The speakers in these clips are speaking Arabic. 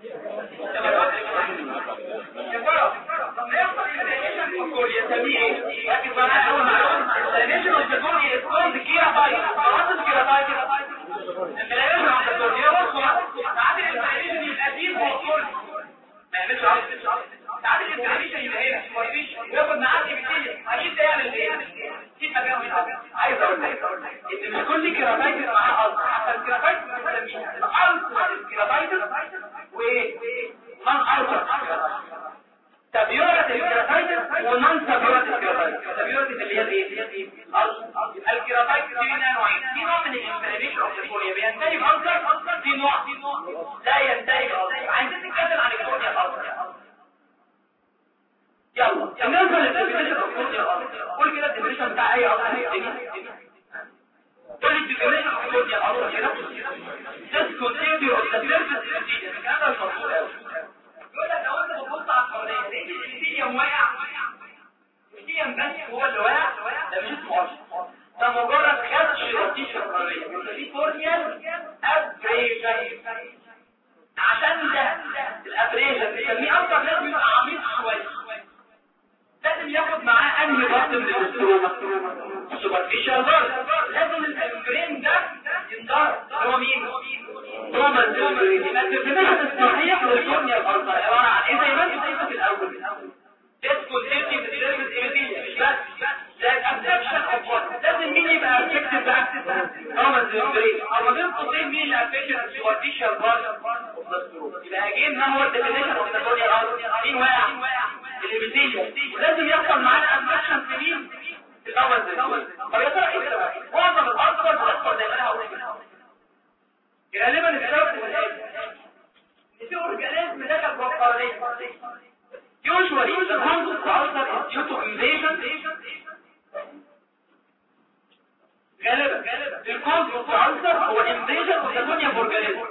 طب ما يحصل الانفلاميشن في الكورنيا يسميه ايه؟ ركز معايا اول معلومه. الانفلاميشن اوف ذا كورنيا از كولد كيراتايتس. خلاص كيراتايتس الانفلاميشن اوف ذا كورنيا ساعات الانفلاميشن يبقى ديب فوق الكورنيا ما يعملش عرض. ساعات الانفلاميشن يبقى هنا سوبرفيشن وياخد معاه ابيثيليوم. اكيد ده يعمل ايه؟ اكيد مكانه. عايز اقول لك ان مش كل كيراتايتس معاه ألسر. حتى الكيراتايتس بنسميها الألسر كيراتايتس وايه؟ نون ألسر تابيورة الكيراتايتس ونون تابيورة الكيراتايتس. تابيورة اللي هي ايه؟ الكيراتايتس دي منها نوعين. في نوع من الانفلاميشن اوف ذا كورنيا بينتهي بألسر، في نوع لا ينتهي بألسر. عايزين نتكلم عن الكورنيا الألسر. يلا بالنسبة للديفينيشن اوف كورنيا الألسر قول كده الديفينيشن بتاع اي ألسر قول الديفينيشن اوف كورنيا الألسر كده. discontinuity of the surface epithelium. هذا المفروض قوي. يقول لك لو انت بتبص على الحوالين لقيت الابيثيليوم واقع، الابيثيليوم بس هو اللي واقع، ده مش اسمه ألسر، ده مجرد خدش لطيف شرارية. دي كورنيال ابريشن. عشان ده الابريشن بنسميه ألسر لازم يبقى عميق شوية. لازم ياخد معاه انهي ضغط من الاستروما؟ السوبرفيشال ضغط. لازم الامبرين ده ينضرب. هو مين؟ روما الامبرين. يبقى الديفينيشن الصحيح للكورنيا الألسر عبارة عن ايه؟ زي ما انت شايفه في الاول discontinuity of the surface epithelium. مش بس ده الابسبشن اوف وات. لازم مين يبقى افكتيف بقى؟ روما الامبرين. او ما بين قوسين مين اللي افكتيف؟ السوبرفيشال ضغط. يبقى اجين ما هو الديفينيشن اوف ذا كورنيا الألسر؟ مين واقع؟ الابيثيليوم. لازم يحصل معانا افكشن في مين؟ في الاول. طب يا ترى ايه السبب؟ معظم الألسر بتحصل زي ما انا هقول لك غالبا السبب هو ايه؟ ان في اورجانيزم دخل جوه القوليه. usually the cause of ulcer is due to invasion. غالبا الكوز اوف ulcer هو invasion of the conium organism.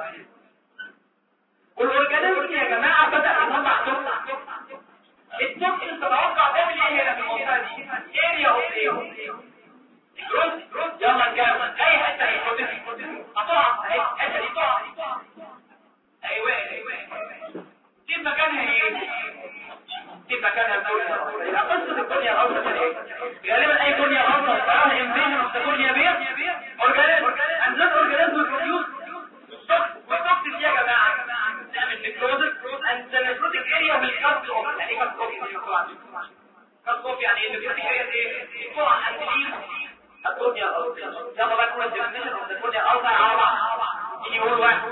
والاورجانيزم يا جماعه بدأ يطلع توكسين. التوكسين تتوقع تعمل ايه هنا في المنطقه دي؟ اريا اوف ايه؟ جروث. يلا نكمل. اي حته هي بروتين هتقع اهي. الحته دي تقع. ايوه كيف مكانها ايه؟ كيف مكانها الكورنيا؟ يبقى قصه الكورنيا الألسر ايه؟ غالبا اي كورنيا الألسر فيها انفيجن اوف ذا كورنيا بير اورجانيزم. and that organism produce والتوكسين دي يا جماعه تعمل نيكروزس and the necrotic area will cut off. يعني cut off يعني ايه؟ النيكروتيك area ايه؟ تقع هتشيل الكورنيا الألسر. يلا بقى نقول الديفينيشن اوف ذا كورنيا الألسر على بعض. يجي يقول واحد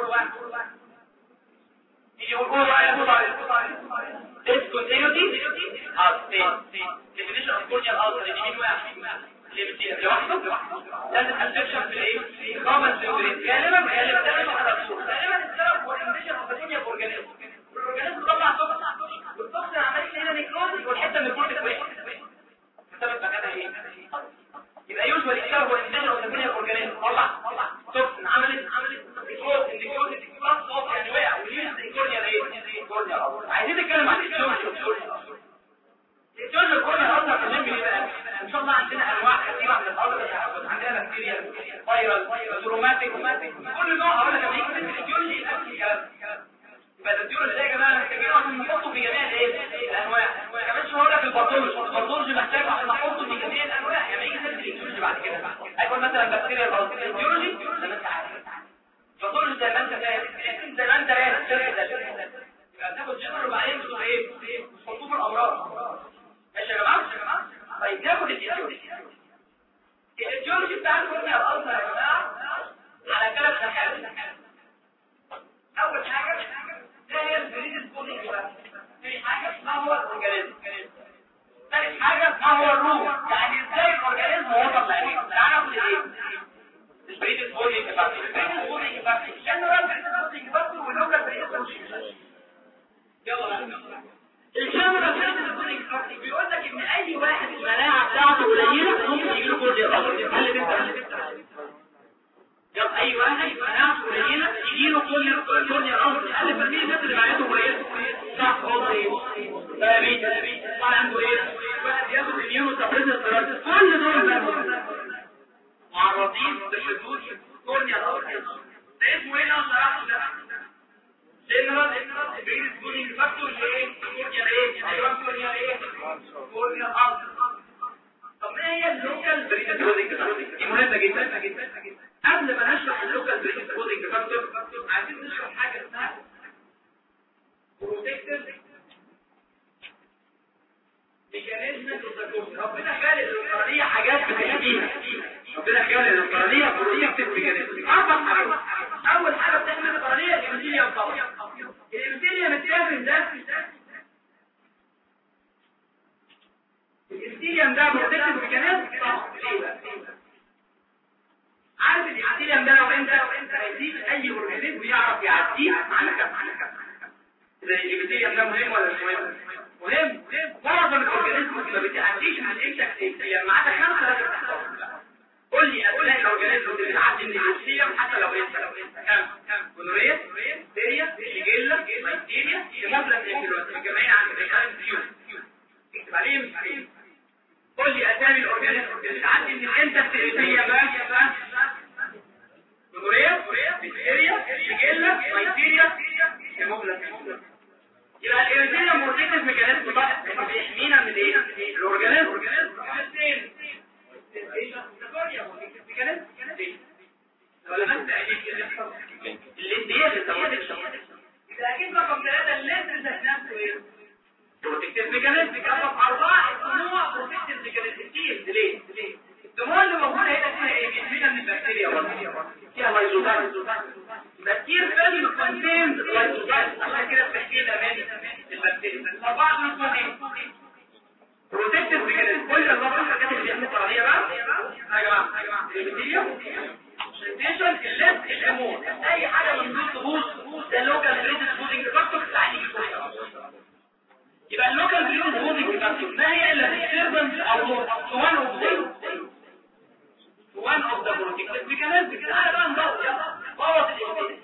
discontinuity of the definition of corneal ulcer. دي مين واحد؟ اللي بتيجي لوحده. لازم افكشن في الايه؟ common membrane. غالبا ده مش هتحصل. غالبا السبب هو invasion of the cornea organism. الاورجانيزم طلع توكسين والتوكسين عمل لنا نيكروزس والحته اللي فوق وقعت. السبب مكانها ايه؟ يبقى يوجوالي السبب هو invasion of the cornea organism. طلع توكسين عملت نيكروزس بلس اوف يعني وقع وليس الكورنيا ايه؟ عايزين نتكلم عن الاتيولوجي الكورنيا الألسر في الجنب ايه بقى؟ ان شاء الله عندنا انواع كثيره من الألسر. عندنا بكتيريا، فيروس، زوروماتيك. كل نوع هقول لك لما يجي في الاتيولوجي يبقى في كلام. يبقى الاتيولوجي ده يا جماعه محتاجين عشان نحطه في جميع الانواع. ما كملش هقول لك الباثولوجي محتاج عشان نحطه في جميع الانواع. يعني يجي في الاتيولوجي بعد كده هيكون مثلا بكتيريا الألسر. الاتيولوجي زي ما انت عارف، الباثولوجي زي ما انت فاهم، زي ما انت فاهم. يبقى بتاخد جنرال وبعدين بتقول ايه؟ تحطوه في الامراض. ماشي يا جماعه؟ طيب ناخد الاتيولوجي بتاع الكورنيا الألسر يا جماعه على 3 حاجات. اول حاجه هي البريد سبولينج. ثاني حاجه ما هو الاورجانيزم. ثالث حاجه ما هو الروح. يعني ازاي الاورجانيزم وصل لهنا. تعالى ناخد ايه؟ البريد سبولينج بقى. البريد سبولينج بقى جنرال بريد سبولينج بس واللوكال بريد سبولينج. يلا الجنرال بيقول لك ان اي واحد المناعه بتاعته قليله ممكن يجي له كورنيا الألسر. هل يلا اي واحد مناعته قليله يجي له كورنيا الألسر. هل بالمية الناس اللي معاته قليله صح خالص ايه؟ طبعا عنده ايه؟ واحد ياخد اميونو سبريسنت ثيرابي. كل دول معرضين لحدوث كورنيا الألسر. ده اسمه ايه اللي انا شرحته ده؟ جنرال كورنيال فاكتور ايه؟ كورنيال ايه؟ ايوه كورنيال ايه؟ كورنيال ارض. طب ما هي اللوكال بريدسبوزنج فاكتور؟ دي مهمه جدا. قبل ما نشرح اللوكال بريدسبوزنج فاكتور عايزين نشرح حاجه اسمها بروتكتيف ميكانيزم التسلسل. ربنا خالق القرنيه حاجات بتحميها. ربنا خالق القرنيه بروتكتيف ميكانيزم. اربع حاجات. اول حاجه بتحمي القرنيه الابيثيليوم طبعا. الابيثيليوم التافه ده الابيثيليوم ده بروتكتيف ميكانيزم طبعا. ليه بقى؟ عارف الابيثيليوم ده لو انت ما يديش اي اورجانيزم يعرف يعديه على كف زي الابيثيليوم ده مهم ولا مش مهم؟ مهم. معظم الاورجانيزم ما بتعديش من الابيثيليوم ما عدا 5 لازم تحصل. قول لي اسماء الاورجانيزم اللي بتعدي من الابيثيليوم حتى لو انت كام؟ كلوريا، بكتيريا، شيجيلا، بكتيريا، هيموجلوبين متجمعين عند الفيوم. اكتب عليهم. قول لي اسامي الاورجانيزم اللي بتعدي من الابيثيليوم بقى. كلوريا، بكتيريا، شيجيلا، بكتيريا، هيموجلوبين. يبقى الابيثيليوم بروتكتيف ميكانيزم بقى بيحمينا من ايه؟ الاورجانيزم. الاثنين اكيد رقم 3 الليزر ذات نفسه ايه؟ بروتكتيف ميكانيزم. رقم 4 الدموع بروتكتيف ميكانيزم. ليه؟ الدموع اللي موجوده هنا فيها ايه؟ بيحمينا من البكتيريا فيها لايزوزايم. بكتير فادي كونتينز لايزوزايم عشان كده بتحكي لنا من البكتيريا. 4 منهم ايه؟ بروتكتيف ميكانيزم. كل الرابطه الحاجات اللي بيعملوا طريقه بقى يا جماعه الابيثيليوم سنتيشن الليد الامون اي حاجه من دول تبوظ ده اللوكال بريدسبوزنج فاكتور بتاعتي. يبقى اللوكال بريدسبوزنج فاكتور ما هي الا ديستربنس او one of the protective mechanisms. تعالى بقى نبص بوظ الابيثيليوم.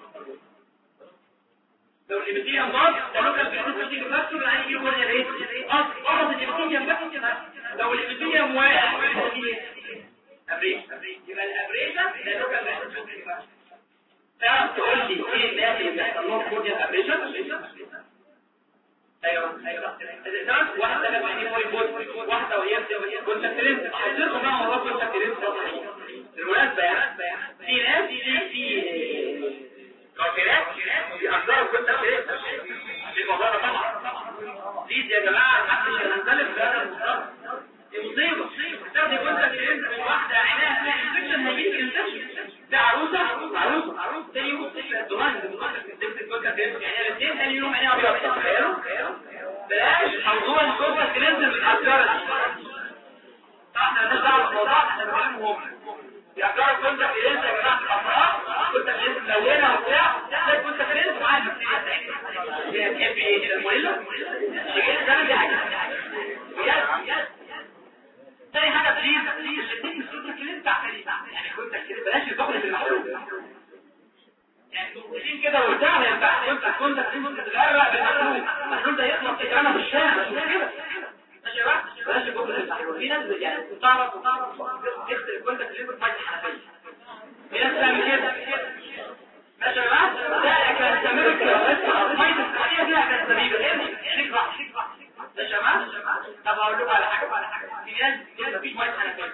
لو الابيثيليوم باظ ده لوكال بريدسبوزنج فاكتور يعني يجي كورنيال ايه؟ بوظ الابيثيليوم بس. لو الابيثيليوم واقع ابريشن. يبقى الابريشن ده لوكال بريدسبوزنج فاكتور. تعرف تقول لي ايه الناس اللي بيحصل لهم كورنيال ابريشن؟ ايوه ده واحده لما يجي بوينت واحده وهي كنت ترند حضرتك بقى مرات كنت ترند بالمناسبه يعني في ناس في كافيرات بيحضروا كنت ترند في الموضوع طبعا دي يا جماعه محدش هنختلف في هذا الموضوع. دي مصيبه تاخدي كنت ترند من واحده عينها فيها انفكشن هيجي انفكشن. ده عروسه تاني يوم الدمان كنت ترند يعني الاثنين ثاني يوم عينها ابيض. تخيلوا بلاش موضوع الكوبا كلينزر بالأفكار احنا نزعل الموضوع احنا نفهمهم الأفكار كنت كلينزر يا جماعة الأفراح كنت كلينزر ملونة وبتاع ده كنت كلينزر معايا بكتيريا تحب ايه المولة شكل ده دي حاجة بجد تاني حاجة بليز الاثنين مسؤولين كلينزر يعني كنت كلينزر بلاش الدخل في المحلول يعني تقولين كده وبتاع ما ينفعش كنت تتغرق بالمحلول ده يخلص تترمى في الشارع مش كده ماشي يا بقى بلاش الجمله المحلول. في ناس يعني تعرف تغسل كنت تلبس ميه حنفيه. في ناس تعمل كده ماشي يا بقى ده كان تمرك ميه الحنفيه دي كانت سبيبه شكرا ماشي يا بقى. طب هقول لكم على حاجه في ناس كده مفيش ميه حنفيه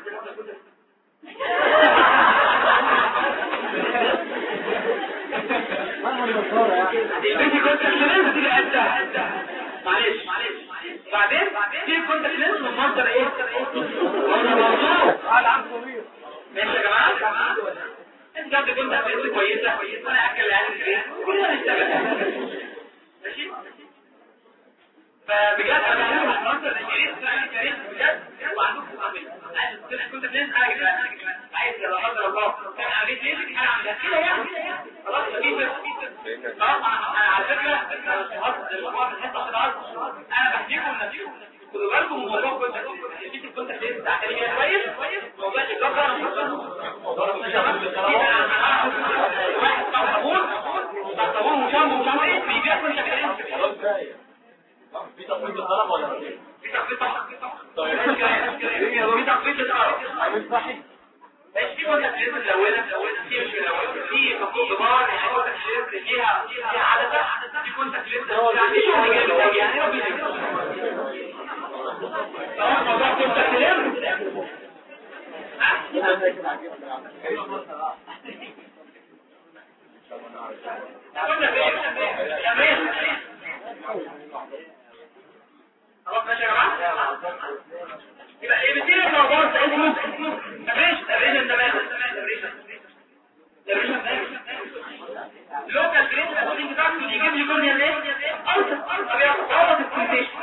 البنت كنت كلمت دي قدها معلش بعدين دي كنت كلمت من مصدر ايه الموضوع العام طويل ماشي يا جماعه انت كنت كلمت كويسه وانا اكل العيال ايه كلنا نشتغل ماشي فبجد انا من مصدر الجريس بجد وعندكم كنت كلمت حاجه عايز لو حضر الله كان عارف ليه في حاجه عامله كده يعني خلاص على فكره انا بحكيكم خدوا بالكم من موضوع كنت بتاع كلمه كويس موضوع الجبر واحد طبعا مشام ايه بيبيع كل شكلين في تخفيض الطلب ولا في تخفيض طيب في تخفيض الطلب صحيح ماشي. في كونتاكت لينس ملونه في مش ملونه، في خطوط كبار يعني كونتاكت لينس ليها عدسه، في كونتاكت لينس يعني شغل جامد قوي يعني خلاص موضوع كونتاكت لينس قلنا فين تمام. خلاص ماشي يا جماعه. يبقى ايه بتيجي الموضوع ده اسمه لوكال جريد الاسودين بتاعته اللي يجيب لي كورنيا ليه طب يعوض الكونديشن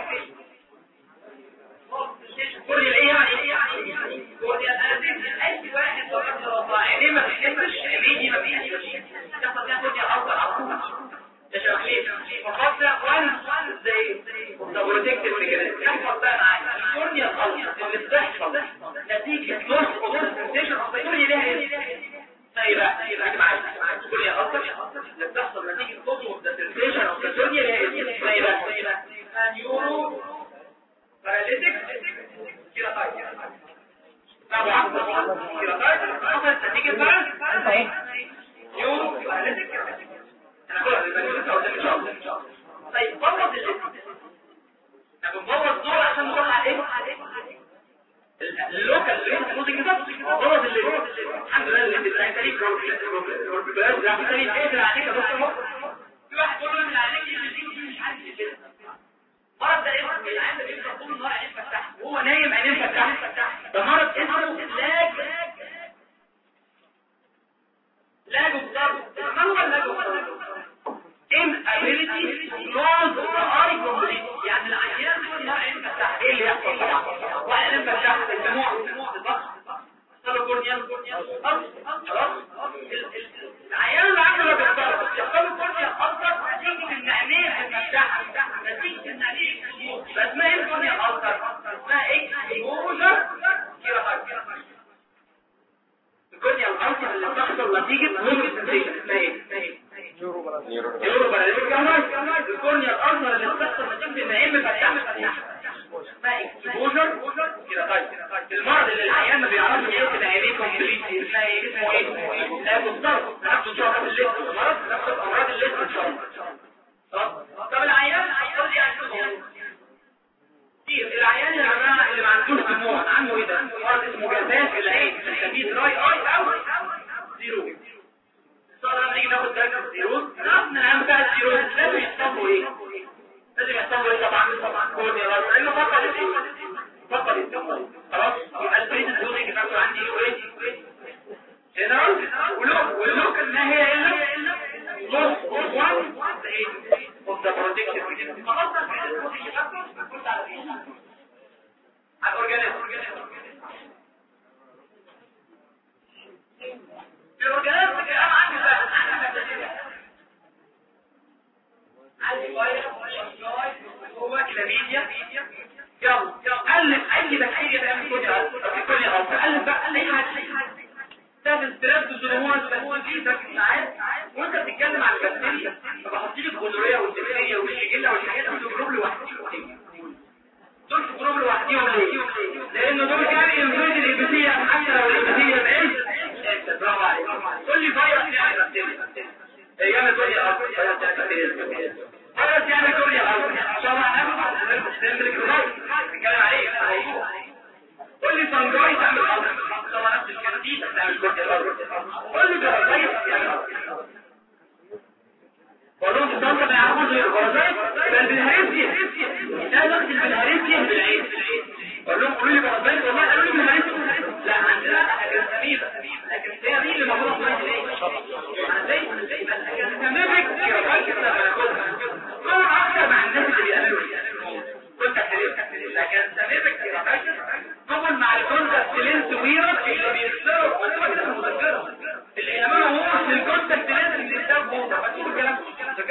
كورنيا ايه يعني كورنيا الاسيد اي واحد لو عينيه ما بيحسش عينيه ما بيحسش تحصل فيها كورنيا افضل ده شغالين فقط ده وان زي بروتكتيف كده يحصل بقى معايا الكورنيا الافضل اللي بتحصل نتيجه نص كونديشن الكورنيا ليها ايه طيب معاك كورنيا افضل اللي بتحصل نتيجه نص الكونديشن الكورنيا ليها ايه طيب نيورو باراليتيك كده طيب طبعا كده طيب حصلت نتيجه بقى نيورو باراليتيك انا بقول لك ان شاء الله طيب بوظ الليست طب بوظ دول عشان نروح على ايه اللوكال اللي المفروض كده بوظ الليست الحمد لله اللي بتاعي تاريخ والبلاد ده تاني قادر عليك يا دكتور في واحد يقول له من عليك اللي مش عارف كده مرض ده اسمه العيان ده بيفضل طول النهار عينيه مفتوحه وهو نايم عينيه مفتوحه ده مرض اسمه لاج وبضرب ما هو اللاج وبضرب inability to close the eye completely يعني العيان طول النهار عينيه مفتوحه ايه اللي يحصل طبعا وعينيه مفتوحه الدموع الضغط صار كورنيال خلاص العيان اللي عنده بيضرب يحصل له كورنيال اكتر نتيجه ان عينيه مفتوحه نتيجه ان عينيه فاسمها ايه كورنيال اكتر اسمها ايه اكسبوجر كده حاجه الكورنيال اكتر اللي بتحصل نتيجه موفمنت اسمها ايه نيورو باراليتيك الكورنيا الأرضر اللي بتحصل نتيجة النعيم بتاعها اسمها اكسبوجر كده طيب المرض اللي العيان ما بيعرفش يقفل عينيه كومبليتلي اسمها ايه اسمه ايه لا بالضبط هناخد ان شاء الله الليست المرض ناخد امراض الليست ان شاء الله طب العيان هيقول لي عنده العيان يا جماعه اللي ما عندوش دموع عنده ايه ده مرض اسمه جفاف العين بنسميه دراي اي او زيرو صار لما نيجي ناخد درجه الزيرو نعرف ان بتاع الزيرو لازم يحصل له ايه طبعا كورنيا لانه بطل الدم خلاص يبقى البريد الدوزنج بتاعته عندي ايه جنرال ولوكال ما هي الا نص 1 اوف ذا بروتكتيف خلاص البريد بتاعته كنت على ايه على الاورجانيزم الأورجانيزم انا عندي بقى عندي فايروس هو كلاميديا يلا ألف أي بكتيريا تعمل كورنيا غلطة ألف بقى أي حاجة تعمل ستريب وزنوات وتنفيذك ساعات وانت بتتكلم عن البكتيريا فبحط لك الغدورية والدبرية والشجلة والحاجات دي في جروب لوحدهم دول في جروب لوحدهم ليه؟ لأنه دول كان ينفذ الإبتية حتى لو الإبتية بعيد برافو عليك قول لي فيروس يعني بكتيريا يعمل كورنيا غلطة فيروس يعمل كورنيا غلطة ان شاء الله هناخد نتكلم عليه قول لي فنجاي تعمل غلطة ان شاء الله نفس الكلام تعمل كورنيا غلطة قول لي جرازيت يعمل غلطة ولو تضمن ما يعرفوش غير الجرازيت بل بالهريسيا لا نقتل بالهريسيا بالعين قول لهم قولوا لي جرازيت والله قالوا لي بالهريسيا لا عندنا اجرساميبا لكن هي دي اللي موجوده في الايه زي الاجرساميبك كده بناخدها طبعا اكتر مع الناس اللي بيعملوا كنت لكن اجرساميبك كده طبعا مع الكونتاكت لينس ويرس اللي بيكسروا وانتوا كده مذكره الانما هو في الكونتاكت لينس اللي بتاخده هتشوف الكلام ده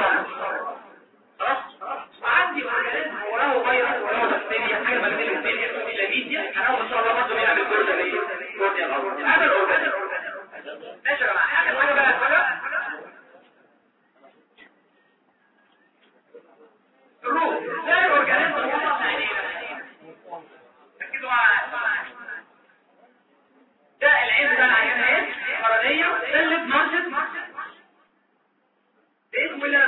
خلاص عندي اورجانيزم وراه فيروس وراه بكتيريا حاجه بكتيريا لاميديا انا ان شاء الله برضه بيعمل كورنيا الارض هذا الاورجانيزم ماشي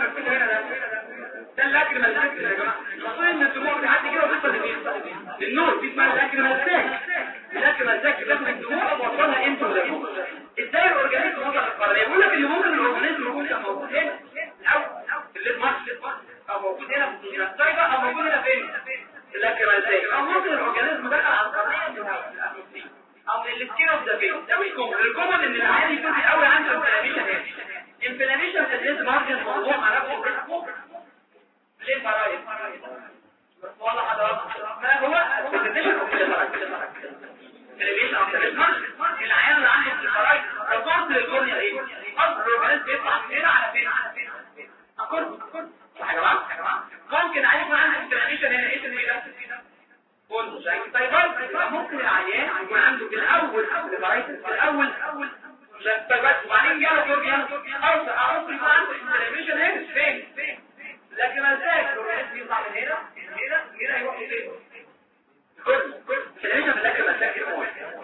بتركزوا هنا ده اللاكريمال ساك يا جماعه. المفروض ان الدموع بتعدي كده وتوصل لمين؟ للنور. دي اسمها اللاكريمال ساك. اللاكريمال ساك بتاخد الدموع وتوصلها انتو للنور. ازاي الاورجانيزم وصل للقرنيه؟ يقول لك اللي ممكن الاورجانيزم يكون موجود هنا او في الليد مارش او موجود هنا في السايبر او موجود هنا فين؟ اللاكريمال ساك. او ممكن الاورجانيزم دخل على القرنيه من الهواء او من السكين اوف ذا فيس. ده مش كومن. الكومن ان العيان يكون في الاول عنده انفلاميشن هنا. انفلاميشن في الليد مارجن موضوع مع نفسه ليه فرايد والله حضرتك ما هو الكونديشن اوف العيان اللي عنده الفرايد ريبورت للكورنيا ايه؟ اصل الجهاز بيطلع من هنا على فين؟ اكورد صح يا جماعه؟ ممكن عيان يكون عنده انفلاميشن هنا. ايه اللي ده؟ طيب ممكن العيان يكون عنده في الاول الفرايد في الاول بس وبعدين جاله جورجيا اوصل يكون عنده انفلاميشن هنا فين؟ لكن ازاي الجورجيا بيطلع من هنا يروح فين؟ ليش بلاقي مساكن مول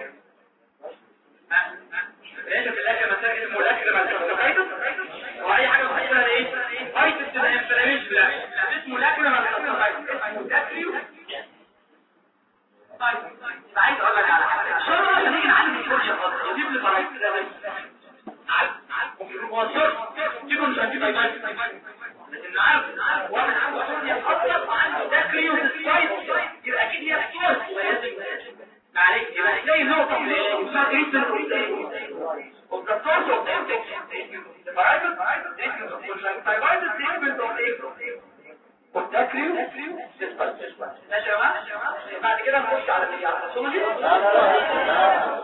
ليش بلاقي مساكن مول اكل واي حاجه بتحصل ايه ايتس تبقى انفلاميشن لا اسمه لاكريمال اسمه داكريو. طيب عايز اقول لك على حاجه ان شاء الله عشان نيجي نعالج الفرشه خالص نجيب لي فرايت كده هو صار تيجوا مش هنجيب لكن عارف واحد عنده صوريا اصلا وعنده داكريو في السايت يبقى اكيد هي صور معلش يبقى زي نقطه اسمها كريستال of the source of infection the varietal treatment of conjunctivitis treatment of والداكريو ماشي يا جماعه. بعد كده نخش على الباثولوجي.